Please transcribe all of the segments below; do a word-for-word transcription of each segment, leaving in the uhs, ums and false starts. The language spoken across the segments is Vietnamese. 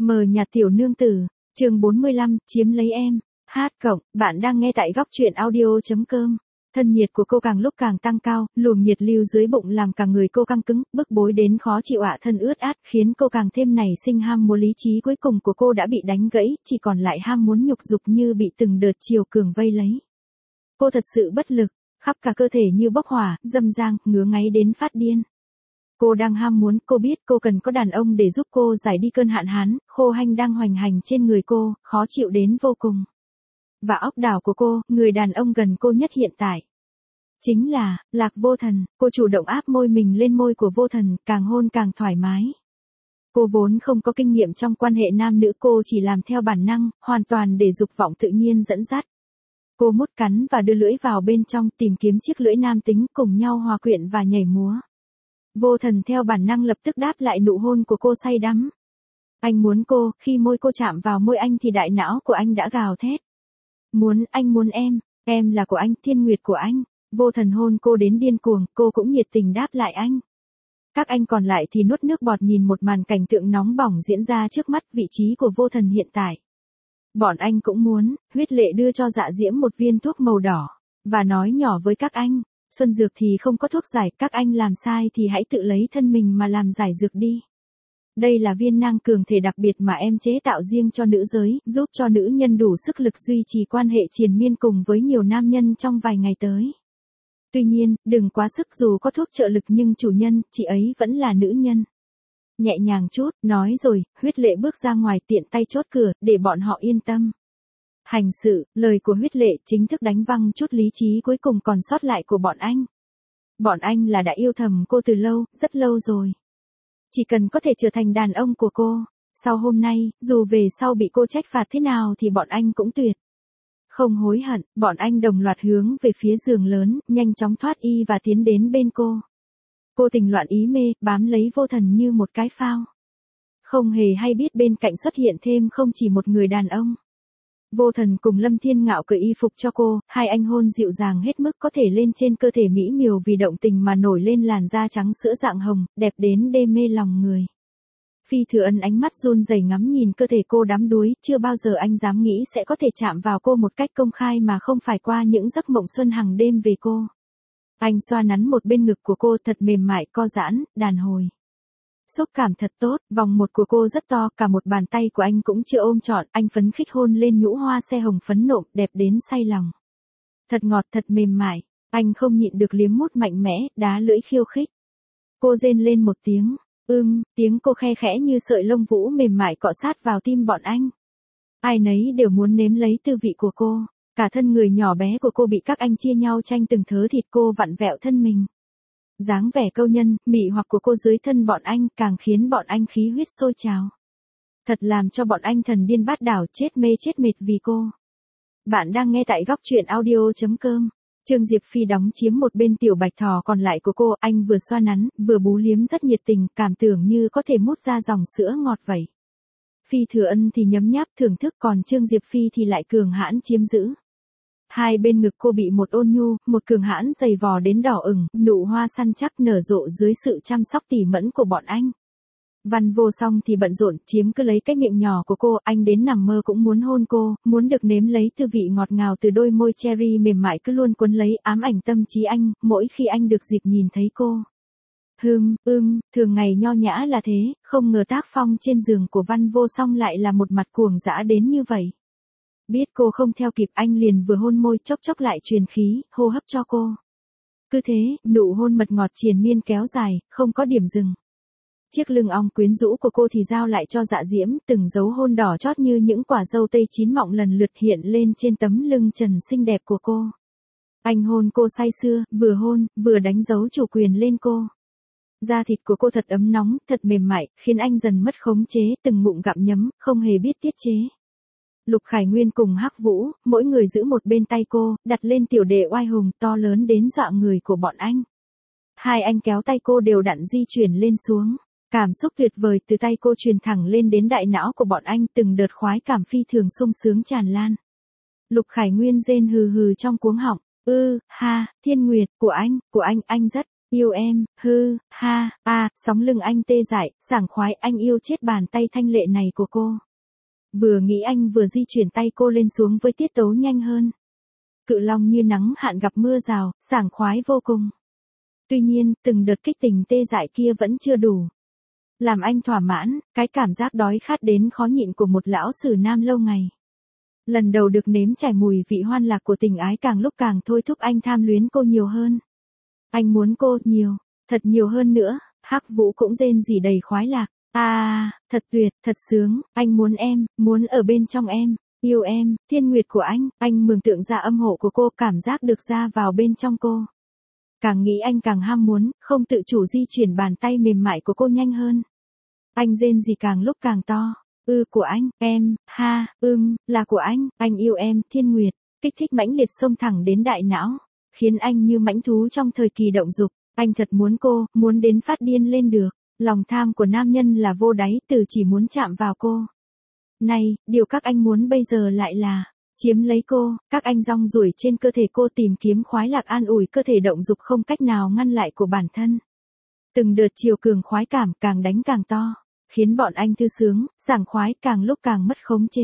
Mờ nhạt tiểu nương tử, chương bốn mươi lăm, chiếm lấy em. Hát cộng, bạn đang nghe tại góc truyện audio.com. Thân nhiệt của cô càng lúc càng tăng cao, luồng nhiệt lưu dưới bụng làm cả người cô căng cứng, bức bối đến khó chịu ạ, thân ướt át, khiến cô càng thêm nảy sinh ham muốn. Lý trí cuối cùng của cô đã bị đánh gãy, chỉ còn lại ham muốn nhục dục như bị từng đợt chiều cường vây lấy. Cô thật sự bất lực, khắp cả cơ thể như bốc hỏa, dâm dang, ngứa ngáy đến phát điên. Cô đang ham muốn, cô biết cô cần có đàn ông để giúp cô giải đi cơn hạn hán, khô hanh đang hoành hành trên người cô, khó chịu đến vô cùng. Và óc đảo của cô, người đàn ông gần cô nhất hiện tại. Chính là, Lạc Vô Thần. Cô chủ động áp môi mình lên môi của Vô Thần, càng hôn càng thoải mái. Cô vốn không có kinh nghiệm trong quan hệ nam nữ, cô chỉ làm theo bản năng, hoàn toàn để dục vọng tự nhiên dẫn dắt. Cô mút cắn và đưa lưỡi vào bên trong tìm kiếm chiếc lưỡi nam tính, cùng nhau hòa quyện và nhảy múa. Vô Thần theo bản năng lập tức đáp lại nụ hôn của cô say đắm. Anh muốn cô, khi môi cô chạm vào môi anh thì đại não của anh đã gào thét. Muốn, anh muốn em, em là của anh, thiên nguyệt của anh. Vô Thần hôn cô đến điên cuồng, cô cũng nhiệt tình đáp lại anh. Các anh còn lại thì nuốt nước bọt nhìn một màn cảnh tượng nóng bỏng diễn ra trước mắt, vị trí của Vô Thần hiện tại. Bọn anh cũng muốn. Huyết Lệ đưa cho Dạ Diễm một viên thuốc màu đỏ, và nói nhỏ với các anh. Xuân dược thì không có thuốc giải, các anh làm sai thì hãy tự lấy thân mình mà làm giải dược đi. Đây là viên nang cường thể đặc biệt mà em chế tạo riêng cho nữ giới, giúp cho nữ nhân đủ sức lực duy trì quan hệ triền miên cùng với nhiều nam nhân trong vài ngày tới. Tuy nhiên, đừng quá sức, dù có thuốc trợ lực nhưng chủ nhân, chị ấy vẫn là nữ nhân. Nhẹ nhàng chút, nói rồi, Huyết Lệ bước ra ngoài tiện tay chốt cửa, để bọn họ yên tâm. Hành sự, lời của Huyết Lệ chính thức đánh văng chút lý trí cuối cùng còn sót lại của bọn anh. Bọn anh là đã yêu thầm cô từ lâu, rất lâu rồi. Chỉ cần có thể trở thành đàn ông của cô, sau hôm nay, dù về sau bị cô trách phạt thế nào thì bọn anh cũng tuyệt không hối hận. Bọn anh đồng loạt hướng về phía giường lớn, nhanh chóng thoát y và tiến đến bên cô. Cô tình loạn ý mê, bám lấy Vô Thần như một cái phao. Không hề hay biết bên cạnh xuất hiện thêm không chỉ một người đàn ông. Vô Thần cùng Lâm Thiên Ngạo cởi y phục cho cô, hai anh hôn dịu dàng hết mức có thể lên trên cơ thể mỹ miều vì động tình mà nổi lên làn da trắng sữa dạng hồng, đẹp đến đê mê lòng người. Phi Thừa Ân ánh mắt run rẩy ngắm nhìn cơ thể cô đắm đuối, chưa bao giờ anh dám nghĩ sẽ có thể chạm vào cô một cách công khai mà không phải qua những giấc mộng xuân hàng đêm về cô. Anh xoa nắn một bên ngực của cô thật mềm mại, co giãn, đàn hồi. Xúc cảm thật tốt, vòng một của cô rất to, cả một bàn tay của anh cũng chưa ôm trọn, anh phấn khích hôn lên nhũ hoa xe hồng phấn nộm, đẹp đến say lòng. Thật ngọt, thật mềm mại, anh không nhịn được liếm mút mạnh mẽ, đá lưỡi khiêu khích. Cô rên lên một tiếng, ưm, tiếng cô khe khẽ như sợi lông vũ mềm mại cọ sát vào tim bọn anh. Ai nấy đều muốn nếm lấy tư vị của cô, cả thân người nhỏ bé của cô bị các anh chia nhau tranh từng thớ thịt, cô vặn vẹo thân mình. Dáng vẻ câu nhân, mị hoặc của cô dưới thân bọn anh càng khiến bọn anh khí huyết sôi trào. Thật làm cho bọn anh thần điên bát đảo, chết mê chết mệt vì cô. Bạn đang nghe tại góc truyện audio.com. Trương Diệp Phi đóng chiếm một bên tiểu bạch thỏ còn lại của cô, anh vừa xoa nắn, vừa bú liếm rất nhiệt tình, cảm tưởng như có thể mút ra dòng sữa ngọt vậy. Phi Thừa Ân thì nhấm nháp thưởng thức, còn Trương Diệp Phi thì lại cường hãn chiếm giữ. Hai bên ngực cô bị một ôn nhu, một cường hãn dày vò đến đỏ ửng, nụ hoa săn chắc nở rộ dưới sự chăm sóc tỉ mẫn của bọn anh. Văn Vô Song thì bận rộn chiếm cứ lấy cái miệng nhỏ của cô, anh đến nằm mơ cũng muốn hôn cô, muốn được nếm lấy tư vị ngọt ngào từ đôi môi cherry mềm mại cứ luôn cuốn lấy, ám ảnh tâm trí anh, mỗi khi anh được dịp nhìn thấy cô. Hừm, ưm, thường ngày nho nhã là thế, không ngờ tác phong trên giường của Văn Vô Song lại là một mặt cuồng dã đến như vậy. Biết cô không theo kịp, anh liền vừa hôn môi, chốc chốc lại truyền khí, hô hấp cho cô. Cứ thế, nụ hôn mật ngọt triền miên kéo dài, không có điểm dừng. Chiếc lưng ong quyến rũ của cô thì giao lại cho Dạ Diễm, từng dấu hôn đỏ chót như những quả dâu tây chín mọng lần lượt hiện lên trên tấm lưng trần xinh đẹp của cô. Anh hôn cô say sưa, vừa hôn, vừa đánh dấu chủ quyền lên cô. Da thịt của cô thật ấm nóng, thật mềm mại, khiến anh dần mất khống chế, từng ngụm gặm nhấm, không hề biết tiết chế. Lục Khải Nguyên cùng Hắc Vũ, mỗi người giữ một bên tay cô, đặt lên tiểu đệ oai hùng to lớn đến dọa người của bọn anh. Hai anh kéo tay cô đều đặn di chuyển lên xuống. Cảm xúc tuyệt vời từ tay cô truyền thẳng lên đến đại não của bọn anh, từng đợt khoái cảm phi thường sung sướng tràn lan. Lục Khải Nguyên rên hừ hừ trong cuống họng, ư, ha, Thiên Nguyệt, của anh, của anh, anh rất, Yêu em, hư, ha, a, sóng lưng anh tê dại, sảng khoái, anh yêu chết bàn tay thanh lệ này của cô. Vừa nghĩ anh vừa di chuyển tay cô lên xuống với tiết tấu nhanh hơn. Cự long như nắng hạn gặp mưa rào, sảng khoái vô cùng. Tuy nhiên, từng đợt kích tình tê dại kia vẫn chưa đủ. Làm anh thỏa mãn, cái cảm giác đói khát đến khó nhịn của một lão sử nam lâu ngày. Lần đầu được nếm trải mùi vị hoan lạc của tình ái càng lúc càng thôi thúc anh tham luyến cô nhiều hơn. Anh muốn cô nhiều, thật nhiều hơn nữa, Hắc Vũ cũng rên rỉ đầy khoái lạc. À, thật tuyệt, thật sướng, anh muốn em, muốn ở bên trong em, yêu em, thiên nguyệt của anh, anh mường tượng ra âm hộ của cô, cảm giác được ra vào bên trong cô. Càng nghĩ anh càng ham muốn, không tự chủ di chuyển bàn tay mềm mại của cô nhanh hơn. Anh rên rỉ càng lúc càng to. Ư của anh, em, ha, ưm, là của anh, anh yêu em, thiên nguyệt, kích thích mãnh liệt xông thẳng đến đại não, khiến anh như mãnh thú trong thời kỳ động dục, anh thật muốn cô, muốn đến phát điên lên được, lòng tham của nam nhân là vô đáy, từ chỉ muốn chạm vào cô. Này, điều các anh muốn bây giờ lại là chiếm lấy cô, các anh rong ruổi trên cơ thể cô tìm kiếm khoái lạc an ủi cơ thể động dục không cách nào ngăn lại của bản thân. Từng đợt chiều cường khoái cảm càng đánh càng to, khiến bọn anh thư sướng, sảng khoái càng lúc càng mất khống chế.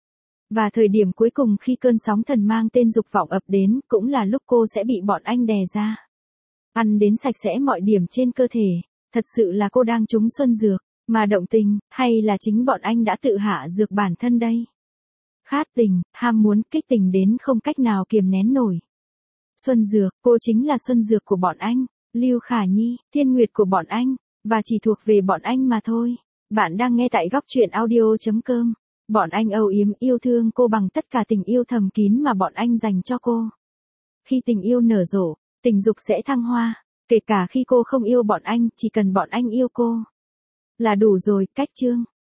Và thời điểm cuối cùng khi cơn sóng thần mang tên dục vọng ập đến cũng là lúc cô sẽ bị bọn anh đè ra. Ăn đến sạch sẽ mọi điểm trên cơ thể, thật sự là cô đang trúng xuân dược, mà động tình, hay là chính bọn anh đã tự hạ dược bản thân đây? Khát tình, ham muốn, kích tình đến không cách nào kiềm nén nổi. Xuân dược, cô chính là xuân dược của bọn anh, Lưu Khả Nhi, thiên nguyệt của bọn anh, và chỉ thuộc về bọn anh mà thôi. Bạn đang nghe tại góc truyện audio chấm com. Bọn anh âu yếm yêu thương cô bằng tất cả tình yêu thầm kín mà bọn anh dành cho cô. Khi tình yêu nở rộ, tình dục sẽ thăng hoa, kể cả khi cô không yêu bọn anh, chỉ cần bọn anh yêu cô là đủ rồi. Cách chương